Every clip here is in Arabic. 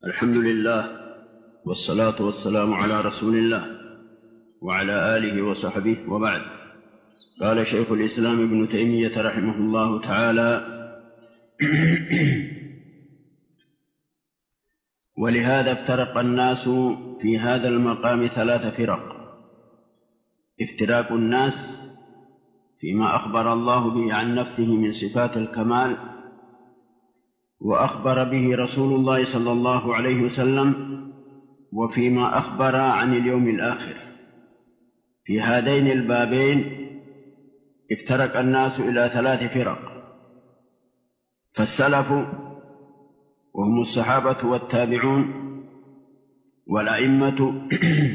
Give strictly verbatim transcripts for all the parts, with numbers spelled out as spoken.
الحمد لله والصلاة والسلام على رسول الله وعلى آله وصحبه وبعد. قال شيخ الإسلام ابن تيمية رحمه الله تعالى: ولهذا افترق الناس في هذا المقام ثلاث فرق: افتراق الناس فيما أخبر الله به عن نفسه من صفات الكمال وأخبر به رسول الله صلى الله عليه وسلم، وفيما أخبر عن اليوم الآخر. في هذين البابين افترق الناس إلى ثلاث فرق: فالسلف وهم الصحابة والتابعون والأئمة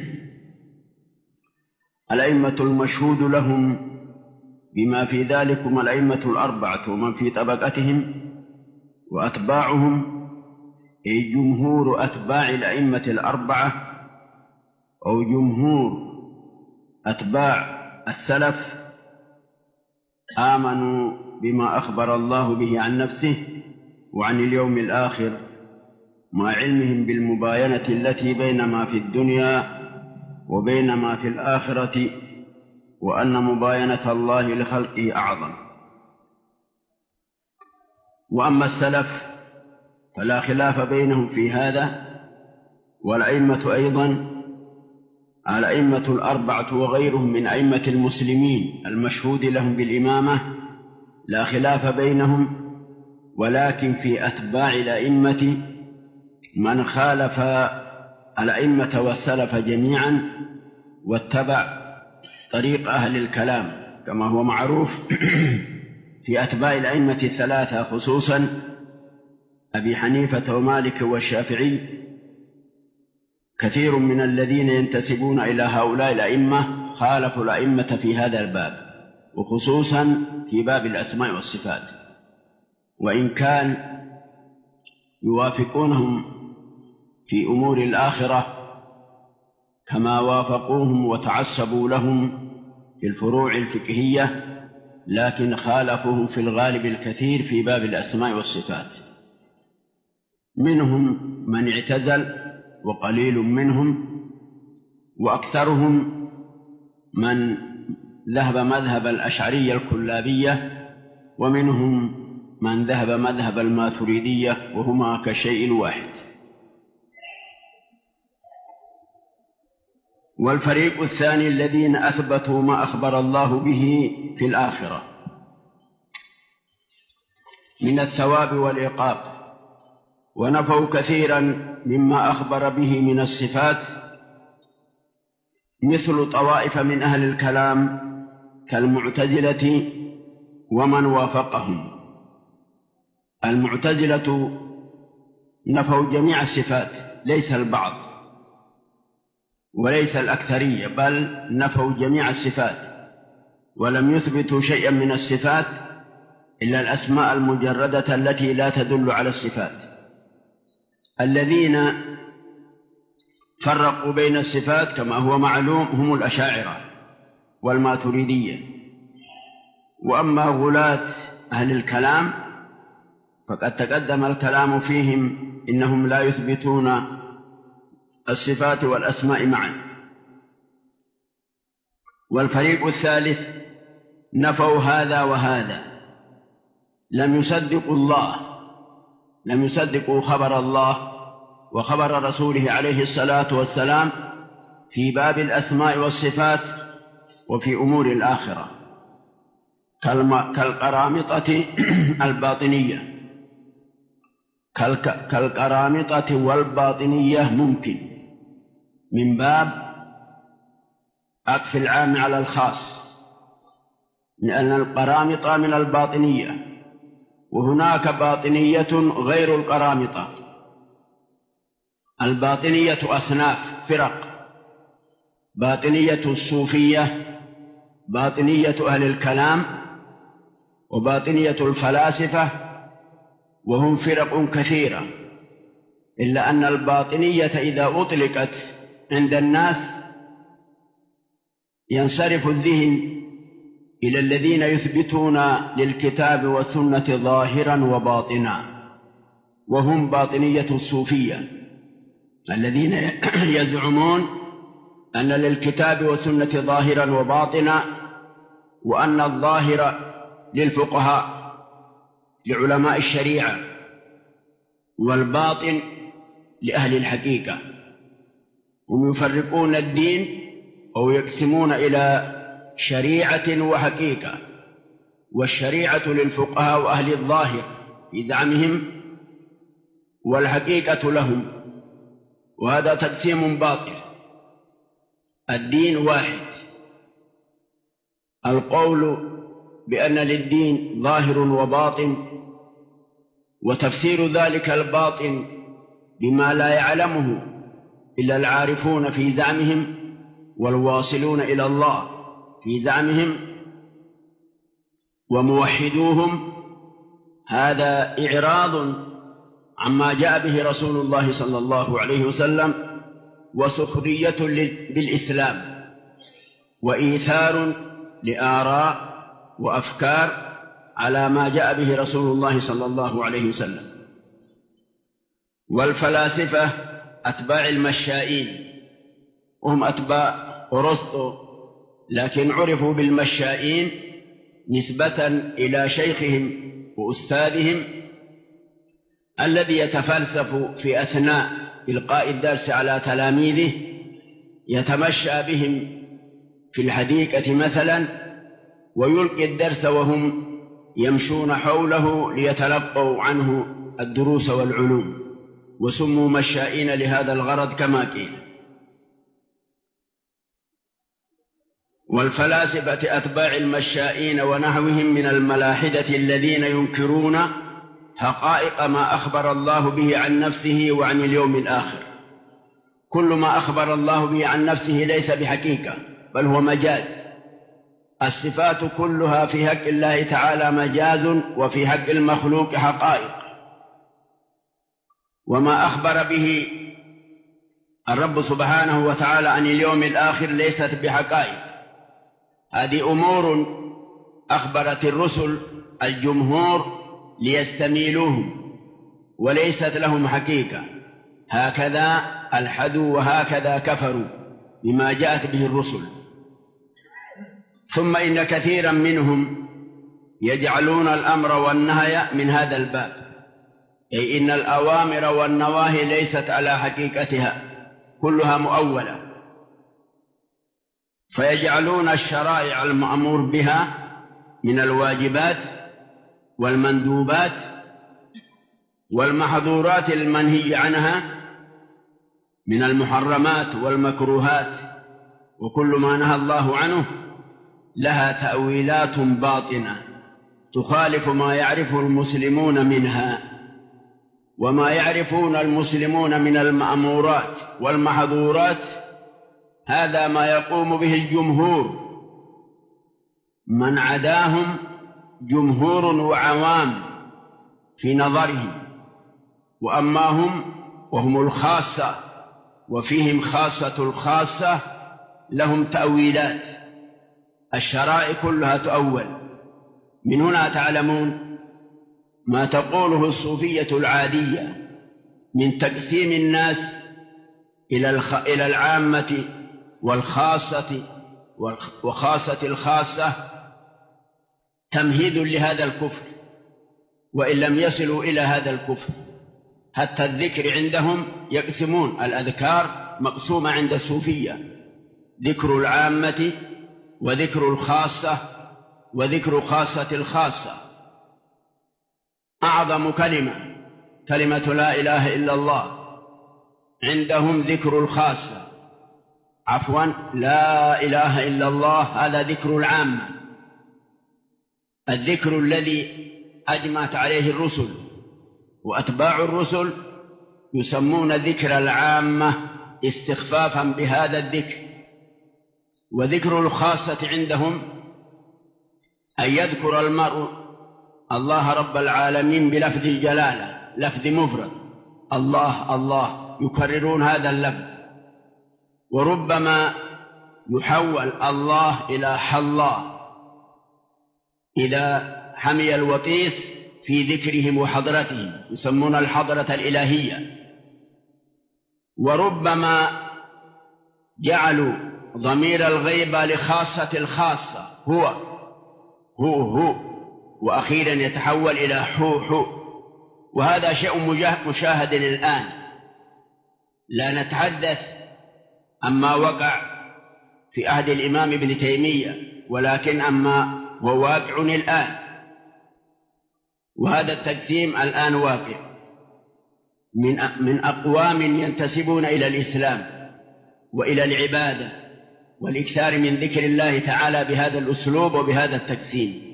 الأئمة المشهود لهم بما في ذلكم الأئمة الأربعة ومن في طبقتهم، وأتباعهم أي جمهور أتباع الأئمة الأربعة أو جمهور أتباع السلف آمنوا بما أخبر الله به عن نفسه وعن اليوم الآخر، مع علمهم بالمباينة التي بين ما في الدنيا وبين ما في الآخرة، وأن مباينة الله لخلقه أعظم. وأما السلف فلا خلاف بينهم في هذا، والأئمة أيضا الأئمة الأربعة وغيرهم من أئمة المسلمين المشهود لهم بالإمامة لا خلاف بينهم، ولكن في أتباع الأئمة من خالف الأئمة والسلف جميعا واتبع طريق أهل الكلام، كما هو معروف في أتباع الأئمة الثلاثة خصوصا أبي حنيفة ومالك والشافعي. كثير من الذين ينتسبون إلى هؤلاء الأئمة خالفوا الأئمة في هذا الباب، وخصوصا في باب الأسماء والصفات، وإن كان يوافقونهم في أمور الآخرة كما وافقوهم وتعصبوا لهم في الفروع الفقهية، لكن خالفوهم في الغالب الكثير في باب الأسماء والصفات. منهم من اعتزل وقليل منهم، وأكثرهم من ذهب مذهب الأشعرية الكلابية، ومنهم من ذهب مذهب الماتريدية، وهما كالشيء الواحد. والفريق الثاني الذين أثبتوا ما أخبر الله به في الآخرة من الثواب والعقاب، ونفوا كثيرا مما أخبر به من الصفات، مثل طوائف من أهل الكلام كالمعتزلة ومن وافقهم. المعتزلة نفوا جميع الصفات، ليس البعض وليس الأكثرية، بل نفوا جميع الصفات، ولم يثبتوا شيئا من الصفات إلا الأسماء المجردة التي لا تدل على الصفات. الذين فرقوا بين الصفات كما هو معلوم هم الأشاعرة والماتريدية. وأما غلاة أهل الكلام فقد تقدم الكلام فيهم، إنهم لا يثبتون الصفات والأسماء معا. والفريق الثالث نفوا هذا وهذا، لم يصدقوا الله، لم يصدقوا خبر الله وخبر رسوله عليه الصلاة والسلام في باب الأسماء والصفات وفي أمور الآخرة، كالقرامطة الباطنية كالقرامطة والباطنية ممكن من باب عطف العام على الخاص، لأن القرامطة من الباطنية، وهناك باطنية غير القرامطة. الباطنية أصناف فرق: باطنية الصوفية، باطنية أهل الكلام، وباطنية الفلاسفة، وهم فرق كثيرة، إلا أن الباطنية إذا أطلقت عند الناس ينصرف الذهن إلى الذين يثبتون للكتاب والسنة ظاهرا وباطنا، وهم باطنية الصوفية. الذين يزعمون أن للكتاب والسنة ظاهرا وباطنا، وأن الظاهر للفقهاء لعلماء الشريعة والباطن لأهل الحقيقة. هم يفرقون الدين أو يقسمون إلى شريعة وحقيقة، والشريعة للفقهاء وأهل الظاهر في زعمهم، والحقيقة لهم، وهذا تقسيم باطل. الدين واحد. القول بأن للدين ظاهر وباطن وتفسير ذلك الباطن بما لا يعلمه إلا العارفون في زعمهم والواصلون إلى الله في زعمهم وموحدوهم، هذا إعراض عما جاء به رسول الله صلى الله عليه وسلم، وسخرية بالإسلام، وإيثار لآراء وأفكار على ما جاء به رسول الله صلى الله عليه وسلم. والفلاسفة أتباع المشائين، وهم أتباع أرسطو، لكن عرفوا بالمشائين نسبة إلى شيخهم وأستاذهم الذي يتفلسف في أثناء إلقاء الدرس على تلاميذه، يتمشى بهم في الحديقة مثلا ويلقي الدرس وهم يمشون حوله ليتلقوا عنه الدروس والعلوم، وسموا مشائين لهذا الغرض كما قيل. والفلاسفة أتباع المشائين ونحوهم من الملاحدة الذين ينكرون حقائق ما أخبر الله به عن نفسه وعن اليوم الآخر. كل ما أخبر الله به عن نفسه ليس بحقيقة، بل هو مجاز. الصفات كلها في حق الله تعالى مجاز، وفي حق المخلوق حقائق. وما أخبر به الرب سبحانه وتعالى عن اليوم الآخر ليست بحقائق. هذه أمور أخبرت الرسل الجمهور ليستميلوهم، وليست لهم حقيقة. هكذا ألحدوا وهكذا كفروا بما جاءت به الرسل. ثم إن كثيرا منهم يجعلون الأمر والنهي من هذا الباب، أي إن الأوامر والنواهي ليست على حقيقتها، كلها مؤولة، فيجعلون الشرائع المأمور بها من الواجبات والمندوبات والمحظورات المنهي عنها من المحرمات والمكروهات، وكل ما نهى الله عنه لها تأويلات باطنة تخالف ما يعرفه المسلمون منها. وما يعرفون المسلمون من المأمورات والمحظورات هذا ما يقوم به الجمهور، من عداهم جمهور وعوام في نظرهم. وأما هم وهم الخاصة، وفيهم خاصة الخاصة، لهم تأويلات. الشرائع كلها تؤول. من هنا تعلمون ما تقوله الصوفية العادية من تقسيم الناس إلى العامة والخاصة وخاصة الخاصة تمهيد لهذا الكفر، وإن لم يصلوا إلى هذا الكفر. حتى الذكر عندهم يقسمون الأذكار مقسومة عند الصوفية: ذكر العامة وذكر الخاصة وذكر خاصة الخاصة. أعظم كلمة كلمة لا إله إلا الله، عندهم ذكر الخاصة، عفوا لا إله إلا الله هذا ذكر العامة، الذكر الذي أجمعت عليه الرسل. وأتباع الرسل يسمون ذكر العامة استخفافا بهذا الذكر. وذكر الخاصة عندهم أن يذكر المرء الله رب العالمين بلفظ الجلالة، لفظ مفرد، الله الله، يكررون هذا اللفظ. وربما يحول الله إلى حالله إذا حمي الوطيس في ذكرهم وحضرتهم، يسمون الحضرة الإلهية. وربما جعلوا ضمير الغيبة لخاصة الخاصة، هو هو هو وأخيرا يتحول إلى حو حو، وهذا شيء مشاهد الآن. لا نتحدث عما وقع في عهد الإمام ابن تيمية، ولكن أما هو واقع الآن، وهذا التقسيم الآن واقع من من أقوام ينتسبون إلى الإسلام وإلى العبادة والإكثار من ذكر الله تعالى بهذا الأسلوب وبهذا التقسيم.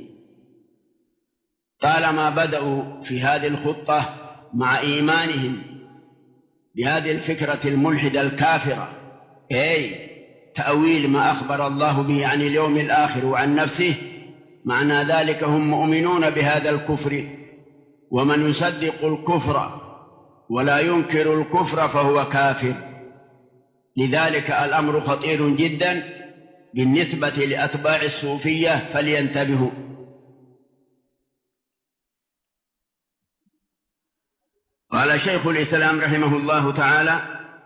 طالما بدأوا في هذه الخطة مع إيمانهم بهذه الفكرة الملحدة الكافرة، أي تأويل ما أخبر الله به عن اليوم الآخر وعن نفسه، معنى ذلك هم مؤمنون بهذا الكفر، ومن يصدق الكفر ولا ينكر الكفر فهو كافر. لذلك الأمر خطير جدا بالنسبة لأتباع الصوفية، فلينتبهوا. قال شيخ الإسلام رحمه الله تعالى: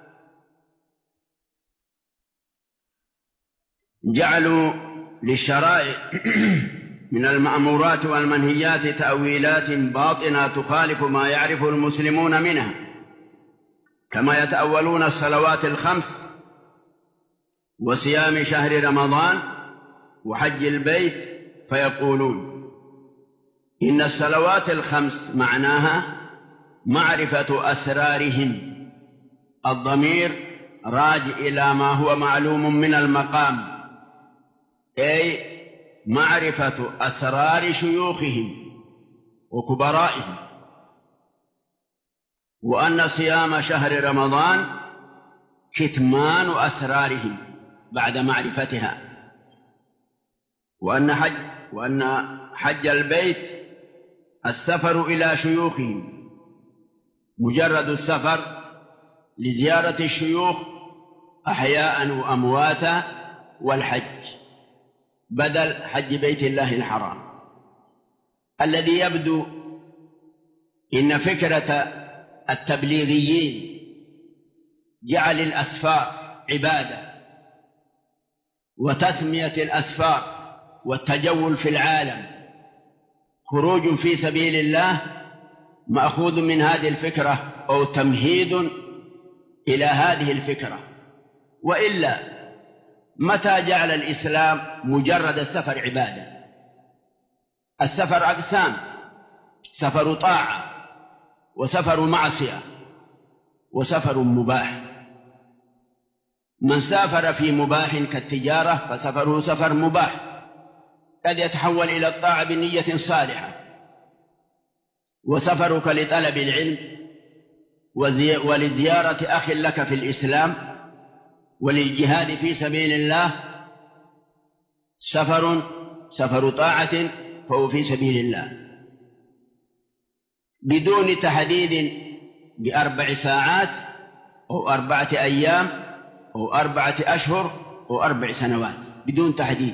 جعلوا للشرائع من المأمورات والمنهيات تأويلات باطنة تخالف ما يعرف المسلمون منها، كما يتأولون الصلوات الخمس وصيام شهر رمضان وحج البيت، فيقولون إن الصلوات الخمس معناها معرفة أسرارهم، الضمير راجع إلى ما هو معلوم من المقام، أي معرفة أسرار شيوخهم وكبرائهم، وأن صيام شهر رمضان كتمان أسرارهم بعد معرفتها، وأن حج وأن حج البيت السفر إلى شيوخهم، مجرد السفر لزيارة الشيوخ أحياء وأمواتا، والحج بدل حج بيت الله الحرام. الذي يبدو إن فكرة التبليغيين جعل الأسفار عبادة، وتسمية الأسفار والتجول في العالم خروج في سبيل الله مأخوذ من هذه الفكرة أو تمهيد إلى هذه الفكرة. وإلا متى جعل الإسلام مجرد السفر عبادة؟ السفر أقسام: سفر طاعة، وسفر معصية، وسفر مباح. من سافر في مباح كالتجارة فسفره سفر مباح، قد يتحول إلى الطاعة بنية صالحة. وسفرك لطلب العلم ولزيارة أخ لك في الإسلام وللجهاد في سبيل الله سفر سفر طاعة، فهو في سبيل الله بدون تحديد بأربع ساعات أو أربعة أيام أو أربعة أشهر أو أربع سنوات، بدون تحديد.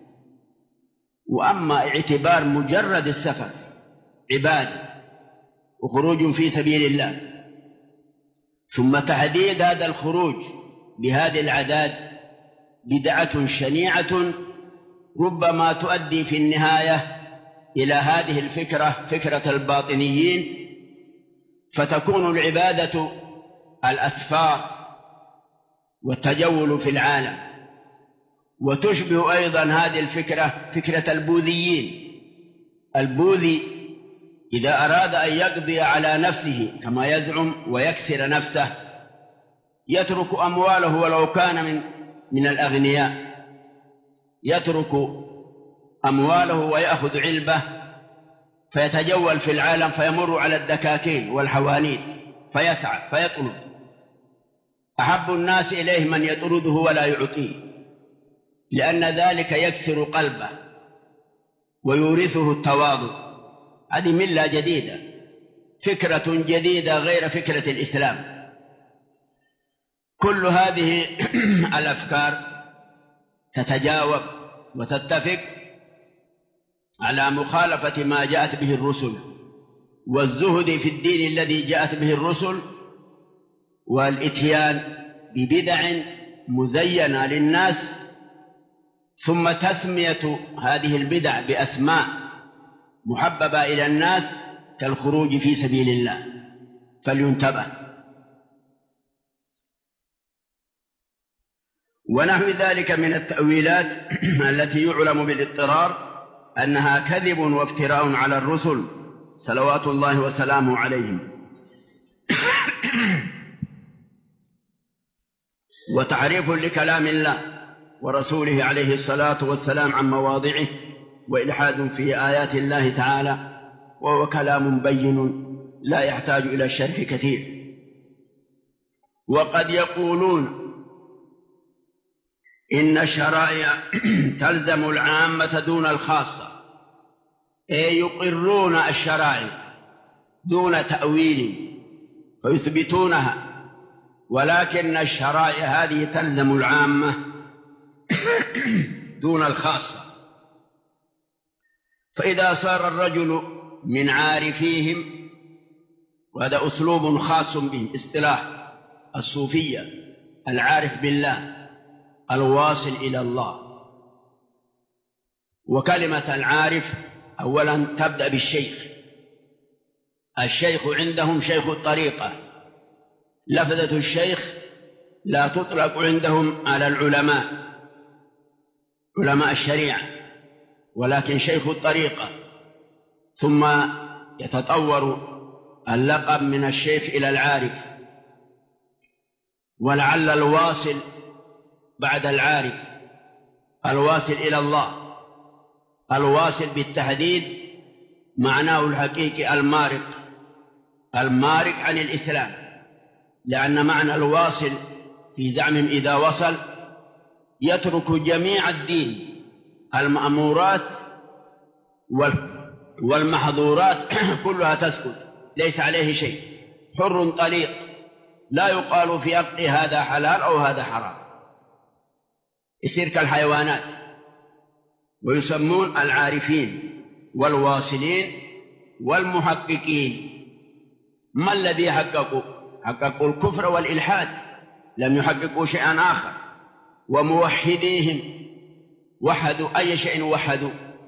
وأما اعتبار مجرد السفر عبادة وخروج في سبيل الله، ثم تحديد هذا الخروج بهذه الأعداد، بدعة شنيعة ربما تؤدي في النهاية إلى هذه الفكرة، فكرة الباطنيين، فتكون العبادة الأسفار والتجول في العالم. وتشبه أيضا هذه الفكرة فكرة البوذيين. البوذي إذا أراد أن يقضي على نفسه كما يزعم ويكسر نفسه، يترك أمواله ولو كان من من الأغنياء، يترك أمواله ويأخذ علبة فيتجول في العالم، فيمر على الدكاكين والحوانيت فيسعى فيطلب. أحب الناس إليه من يطرده ولا يعطيه، لأن ذلك يكسر قلبه ويورثه التواضع. هذه ملة جديدة، فكرة جديدة غير فكرة الإسلام. كل هذه الأفكار تتجاوب وتتفق على مخالفة ما جاءت به الرسل، والزهد في الدين الذي جاءت به الرسل والإتيان ببدع مزينة للناس، ثم تسمية هذه البدع بأسماء محببة إلى الناس كالخروج في سبيل الله، فلينتبه. ونحو ذلك من التأويلات التي يعلم بالاضطرار أنها كذب وافتراء على الرسل صلوات الله وسلامه عليهم، وتحريف لكلام الله ورسوله عليه الصلاة والسلام عن مواضعه، وإلحاد في آيات الله تعالى، وهو كلام بين لا يحتاج إلى الشرح كثير. وقد يقولون إن الشرائع تلزم العامة دون الخاصة، أي يقرون الشرائع دون تأويل ويثبتونها، ولكن الشرائع هذه تلزم العامة دون الخاصة. فإذا صار الرجل من عارفيهم، وهذا أسلوب خاص بهم، اصطلاح الصوفية، العارف بالله الواصل إلى الله. وكلمة العارف أولا تبدأ بالشيخ، الشيخ عندهم شيخ الطريقة، لفظة الشيخ لا تطلق عندهم على العلماء علماء الشريعة، ولكن شيخ الطريقة، ثم يتطور اللقب من الشيخ إلى العارف، ولعل الواصل بعد العارف الواصل إلى الله. الواصل بالتحديد معناه الحقيقي المارق، المارق عن الإسلام، لأن معنى الواصل في زعمهم إذا وصل يترك جميع الدين، المأمورات والمحظورات كلها تسكت، ليس عليه شيء، حر طليق، لا يقال في حقه هذا حلال أو هذا حرام، يصير كالحيوانات. ويسمون العارفين والواصلين والمحققين. ما الذي حققوا؟ حققوا الكفر والإلحاد، لم يحققوا شيئا آخر. وموحديهم وحدوا أي شيء وحدوا.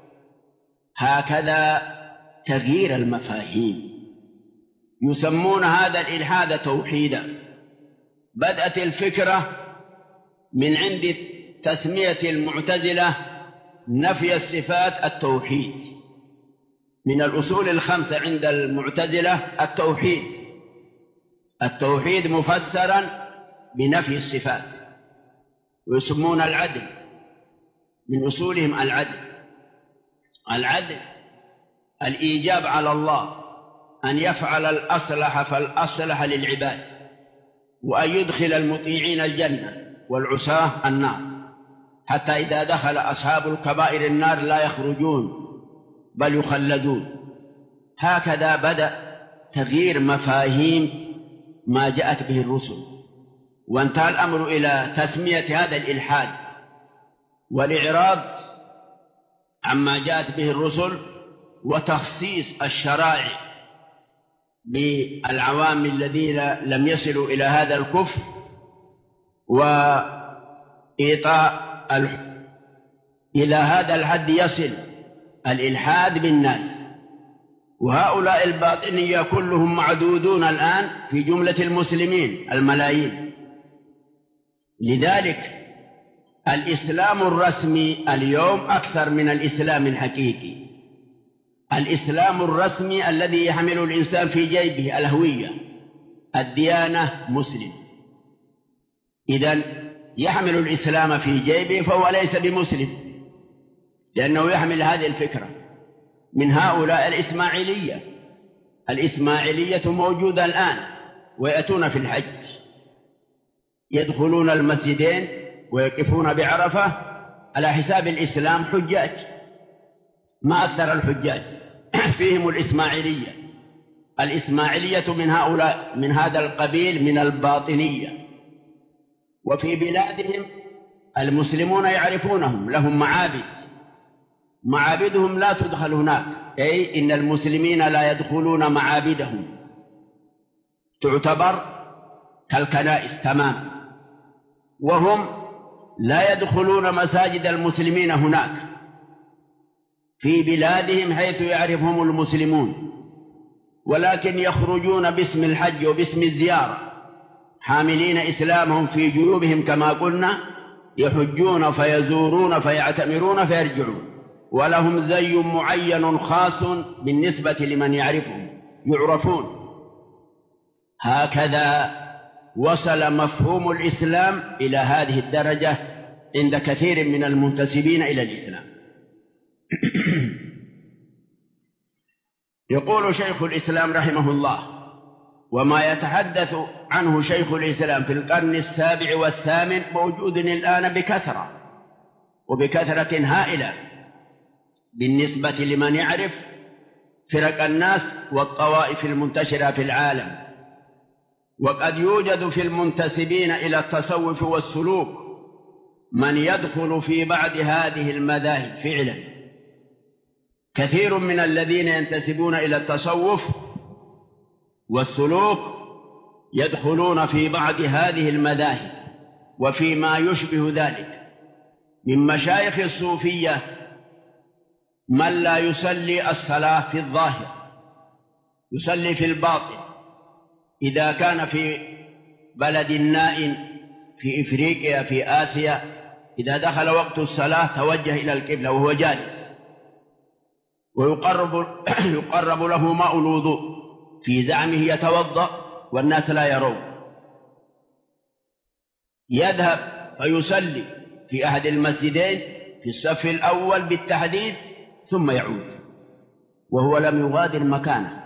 هكذا تغيير المفاهيم، يسمون هذا الإلحاد توحيدا. بدأت الفكرة من عند تسمية المعتزلة نفي الصفات التوحيد، من الأصول الخمسة عند المعتزلة التوحيد، التوحيد مفسرا بنفي الصفات. ويسمون العدل، من أصولهم العدل. العدل الإيجاب على الله أن يفعل الأصلح فالأصلح للعباد، وأن يدخل المطيعين الجنة والعصاة النار، حتى إذا دخل أصحاب الكبائر النار لا يخرجون بل يخلدون. هكذا بدأ تغيير مفاهيم ما جاءت به الرسل، وانتهى الأمر إلى تسمية هذا الإلحاد والإعراض عما جاءت به الرسل، وتخصيص الشرائع بالعوام الذين لم يصلوا إلى هذا الكفر، وإيطاء الحكم إلى هذا الحد يصل الإلحاد بالناس. وهؤلاء الباطنية كلهم معدودون الآن في جملة المسلمين الملايين. لذلك الإسلام الرسمي اليوم أكثر من الإسلام الحقيقي. الإسلام الرسمي الذي يحمل الإنسان في جيبه الهوية، الديانة، مسلم. إذن يحمل الإسلام في جيبه فهو ليس بمسلم، لأنه يحمل هذه الفكرة من هؤلاء الإسماعيلية. الإسماعيلية موجودة الآن، ويأتون في الحج، يدخلون المسجدين ويقفون بعرفة على حساب الإسلام حجاج، ما أكثر الحجاج فيهم الإسماعيلية. الإسماعيلية من هؤلاء، من هذا القبيل من الباطنية. وفي بلادهم المسلمون يعرفونهم، لهم معابد، معابدهم لا تدخل هناك، أي إن المسلمين لا يدخلون معابدهم، تعتبر كالكنائس تماما، وهم لا يدخلون مساجد المسلمين هناك في بلادهم حيث يعرفهم المسلمون، ولكن يخرجون باسم الحج وباسم الزيارة حاملين إسلامهم في جيوبهم كما قلنا، يحجون فيزورون فيعتمرون فيرجعون، ولهم زي معين خاص بالنسبة لمن يعرفهم يعرفون. هكذا وصل مفهوم الإسلام إلى هذه الدرجة عند كثير من المنتسبين إلى الإسلام. يقول شيخ الإسلام رحمه الله: وما يتحدث عنه شيخ الإسلام في القرن السابع والثامن موجود الآن بكثرة وبكثرة هائلة بالنسبة لمن يعرف فرق الناس والطوائف المنتشرة في العالم. وقد يوجد في المنتسبين إلى التصوف والسلوك من يدخل في بعض هذه المذاهب فعلا. كثير من الذين ينتسبون إلى التصوف والسلوك يدخلون في بعض هذه المذاهب وفيما يشبه ذلك. من مشايخ الصوفية من لا يصلي الصلاة في الظاهر، يصلي في الباطن. إذا كان في بلد نائٍ في إفريقيا في آسيا، إذا دخل وقت الصلاة توجه إلى القبلة وهو جالس، ويقرب يقرب له ماء الوضوء، في زعمه يتوضأ والناس لا يرون، يذهب فيصلي في أحد المسجدين في الصف الأول بالتحديد ثم يعود وهو لم يغادر مكانه،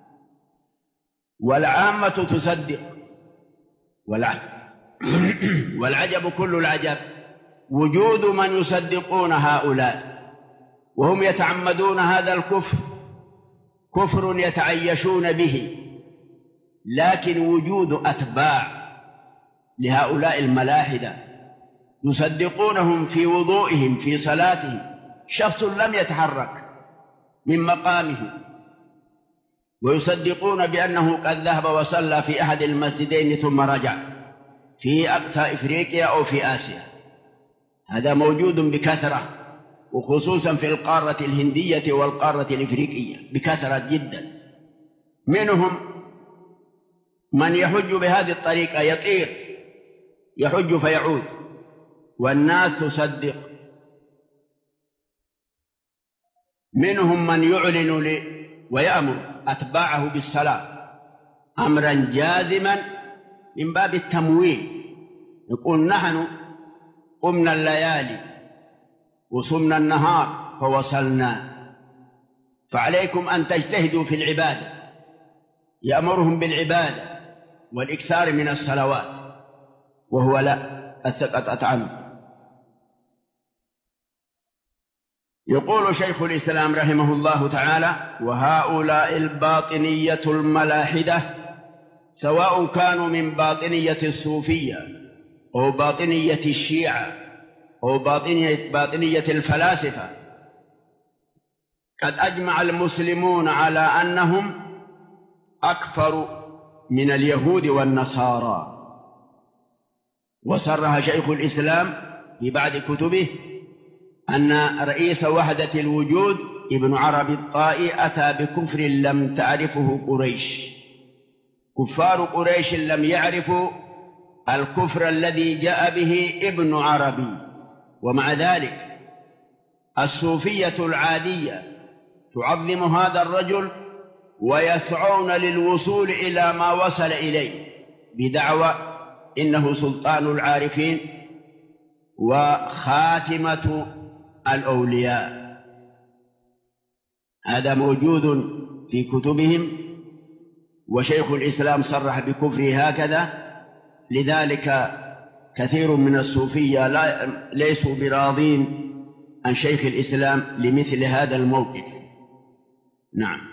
والعامة تصدق. والعجب كل العجب وجود من يصدقون هؤلاء وهم يتعمدون هذا الكفر، كفر يتعيشون به، لكن وجود أتباع لهؤلاء الملاحدة يصدقونهم في وضوئهم في صلاتهم، شخص لم يتحرك من مقامه ويصدقون بأنه قد ذهب وصلى في أحد المسجدين ثم رجع في أقصى إفريقيا أو في آسيا. هذا موجود بكثرة، وخصوصا في القارة الهندية والقارة الإفريقية بكثرة جدا. منهم من يحج بهذه الطريقة، يطير يحج فيعود والناس تصدق. منهم من يعلن ويأمر أتباعه بالصلاة أمرا جازما من باب التمويل، يقول: نحن قمنا الليالي وصمنا النهار فوصلنا، فعليكم أن تجتهدوا في العبادة. يأمرهم بالعبادة والإكثار من الصلوات، وهو لا، أسقطت عنه. يقول شيخ الإسلام رحمه الله تعالى: وهؤلاء الباطنية الملاحدة سواء كانوا من باطنية الصوفية أو باطنية الشيعة أو باطنية, باطنية الفلاسفة، قد أجمع المسلمون على أنهم أكثر من اليهود والنصارى. وصرح شيخ الإسلام في بعض كتبه أن رئيس وحدة الوجود ابن عربي الطائي أتى بكفر لم تعرفه قريش. كفار قريش لم يعرفوا الكفر الذي جاء به ابن عربي، ومع ذلك الصوفية العادية تعظم هذا الرجل ويسعون للوصول إلى ما وصل إليه بدعوى إنه سلطان العارفين وخاتمة الأولياء. هذا موجود في كتبهم، وشيخ الإسلام صرح بكفره هكذا. لذلك كثير من الصوفية لا ليسوا براضين عن شيخ الإسلام لمثل هذا الموقف. نعم.